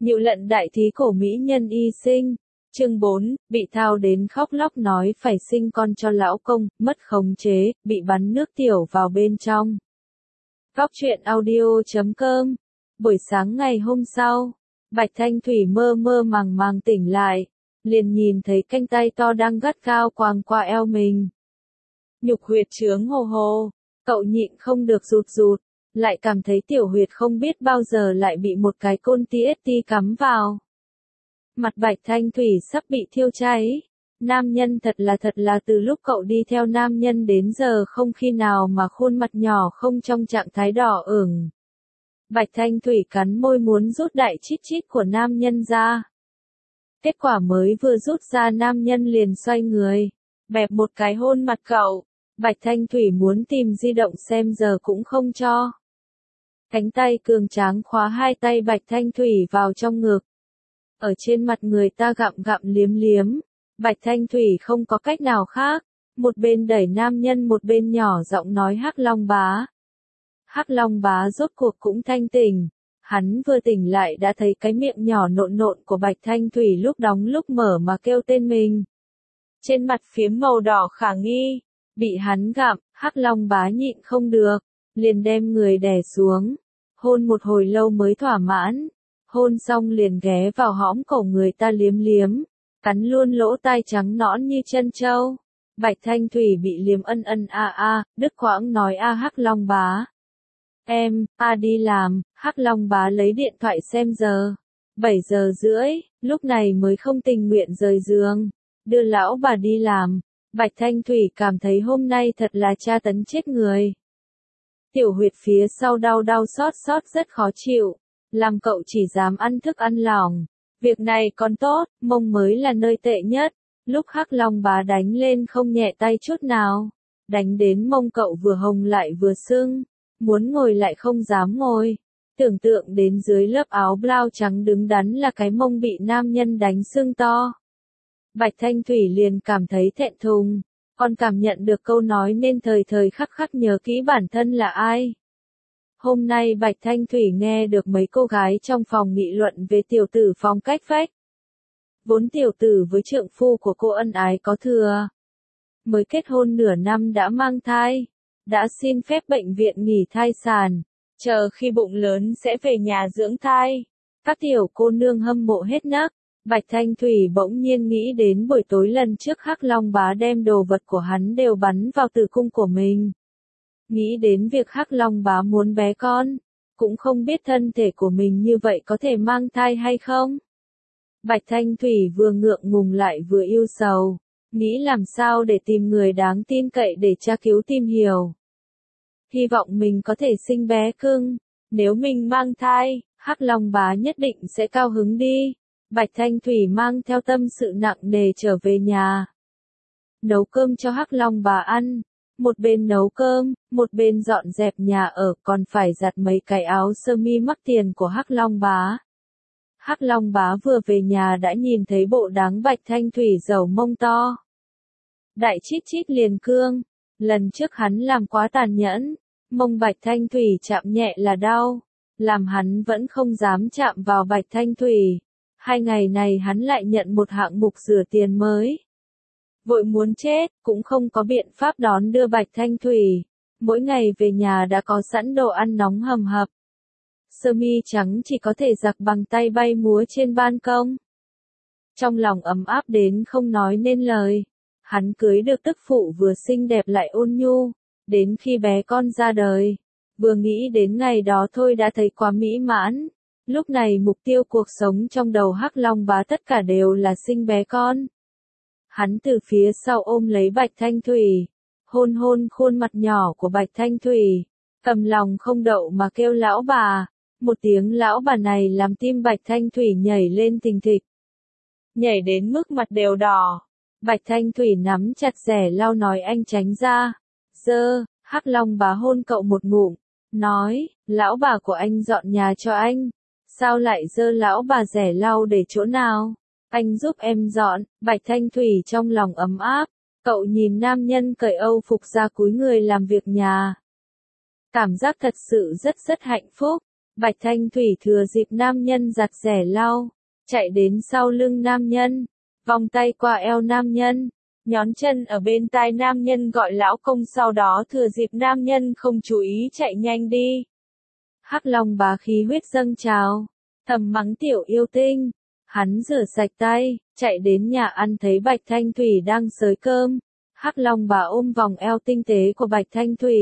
Nhựu lận đại thí cổ mỹ nhân y sinh. Chương 4, bị thao đến khóc lóc nói phải sinh con cho lão công, mất khống chế, bị bắn nước tiểu vào bên trong. Góc truyện audio.com. Buổi sáng ngày hôm sau, Bạch Thanh Thủy mơ mơ màng màng tỉnh lại, liền nhìn thấy cánh tay to đang gắt gao quàng qua eo mình. Nhục huyệt chướng hồ hồ, cậu nhịn không được rụt rụt, lại cảm thấy tiểu huyệt không biết bao giờ lại bị một cái côn TST cắm vào. Mặt Bạch Thanh Thủy sắp bị thiêu cháy. Nam nhân thật là từ lúc cậu đi theo nam nhân đến giờ không khi nào mà khuôn mặt nhỏ không trong trạng thái đỏ ửng. Bạch Thanh Thủy cắn môi muốn rút đại chít chít của nam nhân ra. Kết quả mới vừa rút ra nam nhân liền xoay người, bẹp một cái hôn mặt cậu. Bạch Thanh Thủy muốn tìm di động xem giờ cũng không cho. Cánh tay cường tráng khóa hai tay Bạch Thanh Thủy vào trong ngực. Ở trên mặt người ta gặm gặm liếm liếm. Bạch Thanh Thủy không có cách nào khác. Một bên đẩy nam nhân một bên nhỏ giọng nói Hắc Long bá. Hắc Long bá rốt cuộc cũng thanh tỉnh. Hắn vừa tỉnh lại đã thấy cái miệng nhỏ nộn nộn của Bạch Thanh Thủy lúc đóng lúc mở mà kêu tên mình. Trên mặt phiếm màu đỏ khả nghi. Bị hắn gặm, Hắc Long bá nhịn không được. Liền đem người đè xuống. Hôn một hồi lâu mới thỏa mãn. Hôn xong liền ghé vào hõm cổ người ta liếm liếm. Cắn luôn lỗ tai trắng nõn như chân trâu. Bạch Thanh Thủy bị liếm ân ân đứt quãng nói Hắc Long bá. Em, đi làm. Hắc Long bá lấy điện thoại xem giờ. 7 giờ rưỡi, lúc này mới không tình nguyện rời giường. Đưa lão bà đi làm. Bạch Thanh Thủy cảm thấy hôm nay thật là tra tấn chết người. Tiểu huyệt phía sau đau đau xót xót rất khó chịu. Làm cậu chỉ dám ăn thức ăn lỏng. Việc này còn tốt, mông mới là nơi tệ nhất. Lúc Hắc Long bá đánh lên không nhẹ tay chút nào. Đánh đến mông cậu vừa hồng lại vừa sưng. Muốn ngồi lại không dám ngồi. Tưởng tượng đến dưới lớp áo blau trắng đứng đắn là cái mông bị nam nhân đánh sưng to. Bạch Thanh Thủy liền cảm thấy thẹn thùng. Còn cảm nhận được câu nói nên thời thời khắc khắc nhớ kỹ bản thân là ai. Hôm nay Bạch Thanh Thủy nghe được mấy cô gái trong phòng nghị luận về tiểu tử phong cách phách. Vốn tiểu tử với trượng phu của cô ân ái có thừa. Mới kết hôn nửa năm đã mang thai. Đã xin phép bệnh viện nghỉ thai sản. Chờ khi bụng lớn sẽ về nhà dưỡng thai. Các tiểu cô nương hâm mộ hết nấc. Bạch Thanh Thủy bỗng nhiên nghĩ đến buổi tối lần trước Hắc Long bá đem đồ vật của hắn đều bắn vào tử cung của mình. Nghĩ đến việc Hắc Long bá muốn bé con, cũng không biết thân thể của mình như vậy có thể mang thai hay không. Bạch Thanh Thủy vừa ngượng ngùng lại vừa yêu sầu, nghĩ làm sao để tìm người đáng tin cậy để tra cứu tìm hiểu. Hy vọng mình có thể sinh bé cưng, nếu mình mang thai, Hắc Long bá nhất định sẽ cao hứng đi. Bạch Thanh Thủy mang theo tâm sự nặng nề trở về nhà. Nấu cơm cho Hắc Long bá ăn. Một bên nấu cơm, một bên dọn dẹp nhà ở còn phải giặt mấy cái áo sơ mi mắc tiền của Hắc Long bá. Hắc Long bá vừa về nhà đã nhìn thấy bộ dáng Bạch Thanh Thủy dầu mông to. Đại chít chít liền cương. Lần trước hắn làm quá tàn nhẫn. Mông Bạch Thanh Thủy chạm nhẹ là đau. Làm hắn vẫn không dám chạm vào Bạch Thanh Thủy. 2 ngày này hắn lại nhận một hạng mục rửa tiền mới. Vội muốn chết, cũng không có biện pháp đón đưa Bạch Thanh Thủy. Mỗi ngày về nhà đã có sẵn đồ ăn nóng hầm hập. Sơ mi trắng chỉ có thể giặt bằng tay bay múa trên ban công. Trong lòng ấm áp đến không nói nên lời. Hắn cưới được tức phụ vừa xinh đẹp lại ôn nhu. Đến khi bé con ra đời, vừa nghĩ đến ngày đó thôi đã thấy quá mỹ mãn. Lúc này mục tiêu cuộc sống trong đầu Hắc Long bá tất cả đều là sinh bé con. Hắn từ phía sau ôm lấy Bạch Thanh Thủy, hôn hôn khuôn mặt nhỏ của Bạch Thanh Thủy, cầm lòng không đậu mà kêu lão bà. Một tiếng lão bà này làm tim Bạch Thanh Thủy nhảy lên thình thịch. Nhảy đến mức mặt đều đỏ. Bạch Thanh Thủy nắm chặt rẻ lau nói anh tránh ra. Hắc Long bá hôn cậu một ngụm, nói, lão bà của anh dọn nhà cho anh. Sao lại lão bà rẻ lau để chỗ nào? Anh giúp em dọn. Bạch Thanh Thủy trong lòng ấm áp. Cậu nhìn nam nhân cởi Âu phục ra cúi người làm việc nhà. Cảm giác thật sự rất hạnh phúc. Bạch Thanh Thủy thừa dịp nam nhân giặt rẻ lau, chạy đến sau lưng nam nhân, vòng tay qua eo nam nhân, nhón chân ở bên tai nam nhân gọi lão công, sau đó thừa dịp nam nhân không chú ý chạy nhanh đi. Hắc Long Bá khí huyết dâng trào, thầm mắng tiểu yêu tinh. Hắn rửa sạch tay, chạy đến nhà ăn thấy Bạch Thanh Thủy đang xới cơm. Hắc Long Bá ôm vòng eo tinh tế của Bạch Thanh Thủy,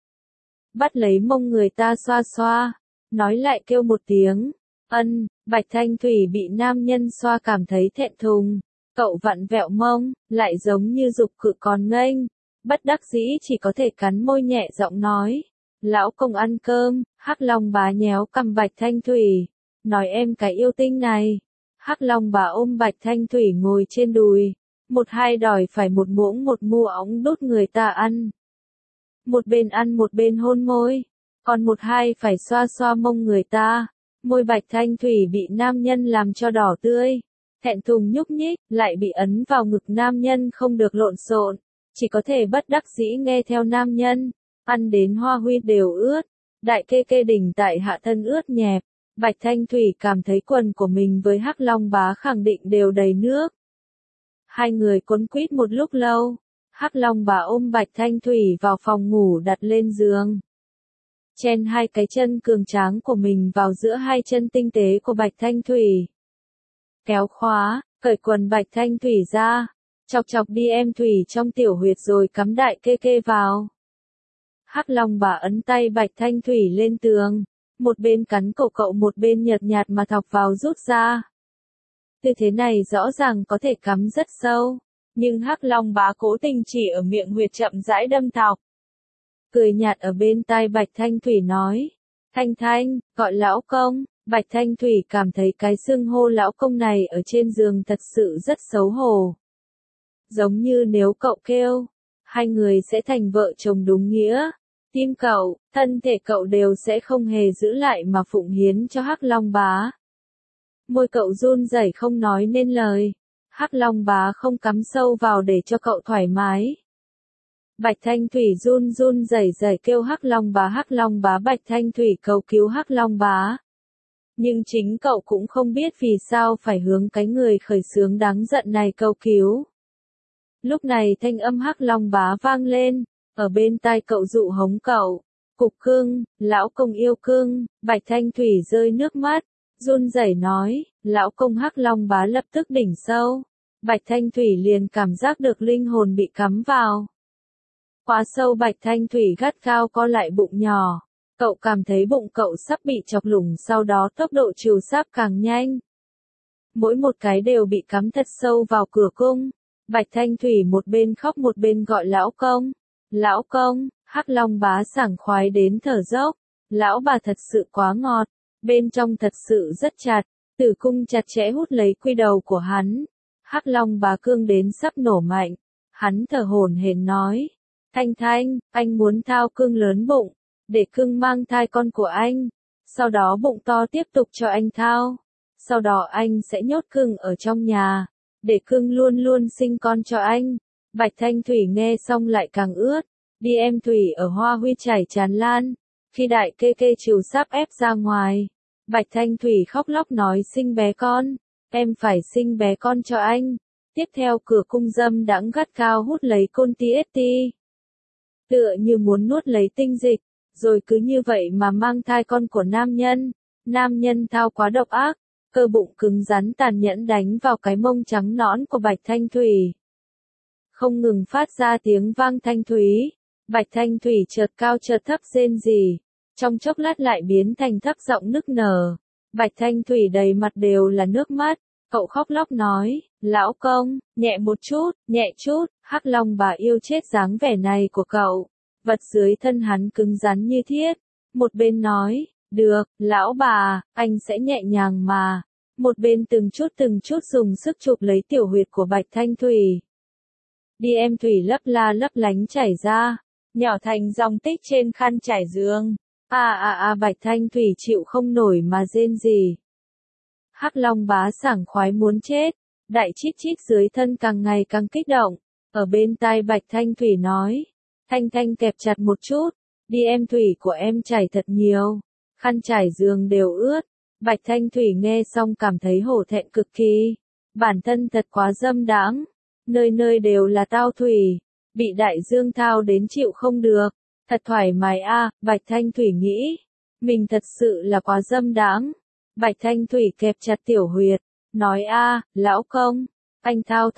bắt lấy mông người ta xoa xoa, nói lại kêu một tiếng, ân. Bạch Thanh Thủy bị nam nhân xoa cảm thấy thẹn thùng, cậu vặn vẹo mông, lại giống như dục cự còn nghênh, bất đắc dĩ chỉ có thể cắn môi nhẹ giọng nói, lão công ăn cơm. Hắc Long Bá nhéo cằm Bạch Thanh Thủy, nói em cái yêu tinh này. Hắc Long Bá ôm Bạch Thanh Thủy ngồi trên đùi, một hai đòi phải một muỗng một mua ống đút người ta ăn. Một bên ăn một bên hôn môi, còn một hai phải xoa xoa mông người ta. Môi Bạch Thanh Thủy bị nam nhân làm cho đỏ tươi, thẹn thùng nhúc nhích, lại bị ấn vào ngực nam nhân không được lộn xộn, chỉ có thể bất đắc dĩ nghe theo nam nhân, ăn đến hoa huy đều ướt, đại kê kê đỉnh tại hạ thân ướt nhẹp. Bạch Thanh Thủy cảm thấy quần của mình với Hắc Long Bá khẳng định đều đầy nước. Hai người quấn quýt một lúc lâu, Hắc Long Bá ôm Bạch Thanh Thủy vào phòng ngủ đặt lên giường. Chen hai cái chân cường tráng của mình vào giữa hai chân tinh tế của Bạch Thanh Thủy. Kéo khóa, cởi quần Bạch Thanh Thủy ra, chọc chọc đi em Thủy trong tiểu huyệt rồi cắm đại kê kê vào. Hắc Long Bá ấn tay Bạch Thanh Thủy lên tường, một bên cắn cổ cậu một bên nhợt nhạt mà thọc vào rút ra. Tư thế này rõ ràng có thể cắm rất sâu, nhưng Hắc Long Bá cố tình chỉ ở miệng huyệt chậm rãi đâm thọc. Cười nhạt ở bên tai Bạch Thanh Thủy nói, Thanh Thanh, gọi lão công. Bạch Thanh Thủy cảm thấy cái xưng hô lão công này ở trên giường thật sự rất xấu hổ. Giống như nếu cậu kêu, hai người sẽ thành vợ chồng đúng nghĩa. Tim cậu, thân thể cậu đều sẽ không hề giữ lại mà phụng hiến cho Hắc Long Bá. Môi cậu run rẩy không nói nên lời. Hắc Long Bá không cắm sâu vào để cho cậu thoải mái. Bạch Thanh Thủy run run rẩy rẩy kêu Hắc Long Bá, Hắc Long Bá. Bạch Thanh Thủy cầu cứu Hắc Long Bá. Nhưng chính cậu cũng không biết vì sao phải hướng cái người khởi xướng đáng giận này cầu cứu. Lúc này thanh âm Hắc Long Bá vang lên, ở bên tai cậu dụ hống cậu, cục cưng, lão công yêu cưng. Bạch Thanh Thủy rơi nước mắt, run rẩy nói, lão công. Hắc Long Bá lập tức đỉnh sâu, Bạch Thanh Thủy liền cảm giác được linh hồn bị cắm vào. Quá sâu. Bạch Thanh Thủy gắt gao co lại bụng nhỏ, cậu cảm thấy bụng cậu sắp bị chọc lủng, sau đó tốc độ trìu sáp càng nhanh. Mỗi một cái đều bị cắm thật sâu vào cửa cung. Bạch Thanh Thủy một bên khóc một bên gọi lão công. Lão công. Hắc Long Bá sảng khoái đến thở dốc. Lão bà thật sự quá ngọt, bên trong thật sự rất chặt, tử cung chặt chẽ hút lấy quy đầu của hắn. Hắc Long Bá cương đến sắp nổ mạnh, hắn thở hổn hển nói, Thanh Thanh, anh muốn thao cương lớn bụng, để cưng mang thai con của anh, sau đó bụng to tiếp tục cho anh thao, sau đó anh sẽ nhốt cưng ở trong nhà, để cưng luôn luôn sinh con cho anh. Bạch Thanh Thủy nghe xong lại càng ướt, đi em Thủy ở hoa huy chảy tràn lan, khi đại kê kê chiều sắp ép ra ngoài. Bạch Thanh Thủy khóc lóc nói sinh bé con, em phải sinh bé con cho anh. Tiếp theo cửa cung dâm đãng gắt cao hút lấy côn TST. Tựa như muốn nuốt lấy tinh dịch, rồi cứ như vậy mà mang thai con của nam nhân. Nam nhân thao quá độc ác, cơ bụng cứng rắn tàn nhẫn đánh vào cái mông trắng nõn của Bạch Thanh Thủy. Không ngừng phát ra tiếng vang thanh thúy. Bạch Thanh Thủy chợt cao chợt thấp rên rỉ, trong chốc lát lại biến thành thấp giọng nức nở. Bạch Thanh Thủy đầy mặt đều là nước mắt, cậu khóc lóc nói, lão công, nhẹ một chút, nhẹ chút. Hắc Long Bá yêu chết dáng vẻ này của cậu, vật dưới thân hắn cứng rắn như thiết, một bên nói, được, lão bà, anh sẽ nhẹ nhàng mà, một bên từng chút dùng sức chụp lấy tiểu huyệt của Bạch Thanh Thủy. Đi em Thủy lấp la lấp lánh chảy ra, nhỏ thành dòng tích trên khăn trải giường. Bạch Thanh Thủy chịu không nổi mà rên rỉ. Hắc Long Bá sảng khoái muốn chết, đại chít chít dưới thân càng ngày càng kích động, ở bên tai Bạch Thanh Thủy nói, Thanh Thanh kẹp chặt một chút, đi em Thủy của em chảy thật nhiều, khăn trải giường đều ướt. Bạch Thanh Thủy nghe xong cảm thấy hổ thẹn cực kỳ. Bản thân thật quá dâm đãng, nơi nơi đều là tao thủy, bị đại dương thao đến chịu không được. Thật thoải mái a, Bạch Thanh Thủy nghĩ. Mình thật sự là quá dâm đãng. Bạch Thanh Thủy kẹp chặt tiểu huyệt, nói a, lão công, anh thao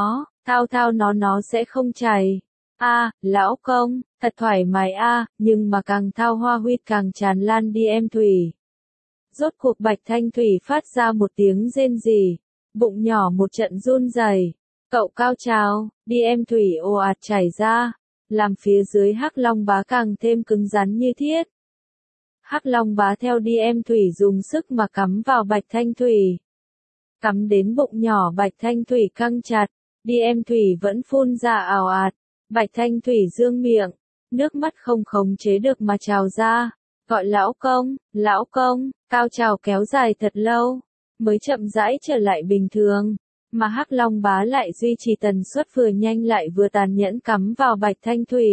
thao nó sẽ không chảy. A, lão công, thật thoải mái a, nhưng mà càng thao hoa huyết càng tràn lan đi em Thủy. Rốt cuộc Bạch Thanh Thủy phát ra một tiếng rên rỉ, bụng nhỏ một trận run rẩy. Cậu cao trào, đi em Thủy ồ ạt chảy ra, làm phía dưới Hắc Long Bá càng thêm cứng rắn như thiết. Hắc Long Bá theo đi em Thủy dùng sức mà cắm vào Bạch Thanh Thủy. Cắm đến bụng nhỏ Bạch Thanh Thủy căng chặt, đi em Thủy vẫn phun ra ào ạt. Bạch Thanh Thủy dương miệng, nước mắt không khống chế được mà trào ra, gọi lão công, cao trào kéo dài thật lâu, mới chậm rãi trở lại bình thường, mà Hắc Long Bá lại duy trì tần suất vừa nhanh lại vừa tàn nhẫn cắm vào Bạch Thanh Thủy.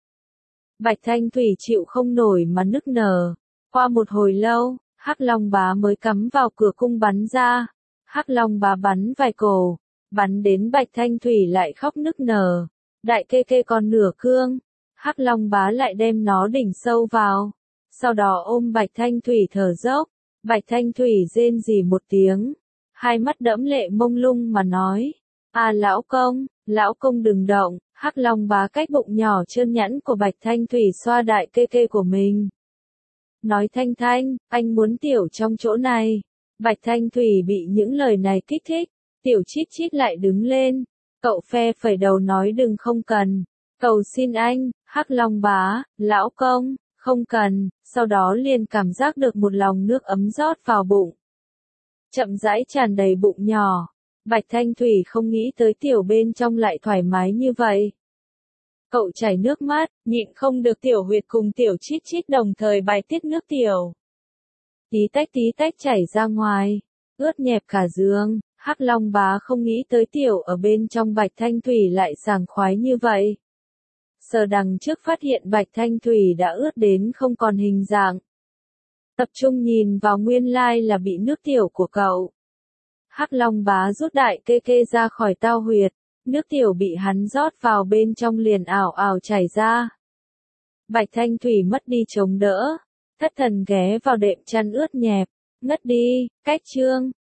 Bạch Thanh Thủy chịu không nổi mà nức nở, qua một hồi lâu, Hắc Long Bá mới cắm vào cửa cung bắn ra, Hắc Long Bá bắn vài cổ, bắn đến Bạch Thanh Thủy lại khóc nức nở. Đại kê kê còn nửa cương, Hắc Long Bá lại đem nó đỉnh sâu vào, sau đó ôm Bạch Thanh Thủy thở dốc. Bạch Thanh Thủy rên rỉ một tiếng, hai mắt đẫm lệ mông lung mà nói, à lão công đừng động. Hắc Long Bá cách bụng nhỏ trơn nhẵn của Bạch Thanh Thủy xoa đại kê kê của mình. Nói Thanh Thanh, anh muốn tiểu trong chỗ này. Bạch Thanh Thủy bị những lời này kích thích, tiểu chít chít lại đứng lên. Cậu phe phẩy đầu nói đừng không cần. Cầu xin anh, Hắc Long Bá, lão công, không cần. Sau đó liền cảm giác được một lòng nước ấm rót vào bụng. Chậm rãi tràn đầy bụng nhỏ. Bạch Thanh Thủy không nghĩ tới tiểu bên trong lại thoải mái như vậy. Cậu chảy nước mắt, nhịn không được tiểu huyệt cùng tiểu chít chít đồng thời bài tiết nước tiểu. Tí tách chảy ra ngoài, ướt nhẹp cả giường. Hắc Long Bá không nghĩ tới tiểu ở bên trong Bạch Thanh Thủy lại sảng khoái như vậy. Sờ đằng trước phát hiện Bạch Thanh Thủy đã ướt đến không còn hình dạng. Tập trung nhìn vào nguyên lai là bị nước tiểu của cậu. Hắc Long Bá rút đại kê kê ra khỏi tao huyệt, nước tiểu bị hắn rót vào bên trong liền ảo ảo chảy ra. Bạch Thanh Thủy mất đi chống đỡ, thất thần ghé vào đệm chăn ướt nhẹp, ngất đi. Cách chương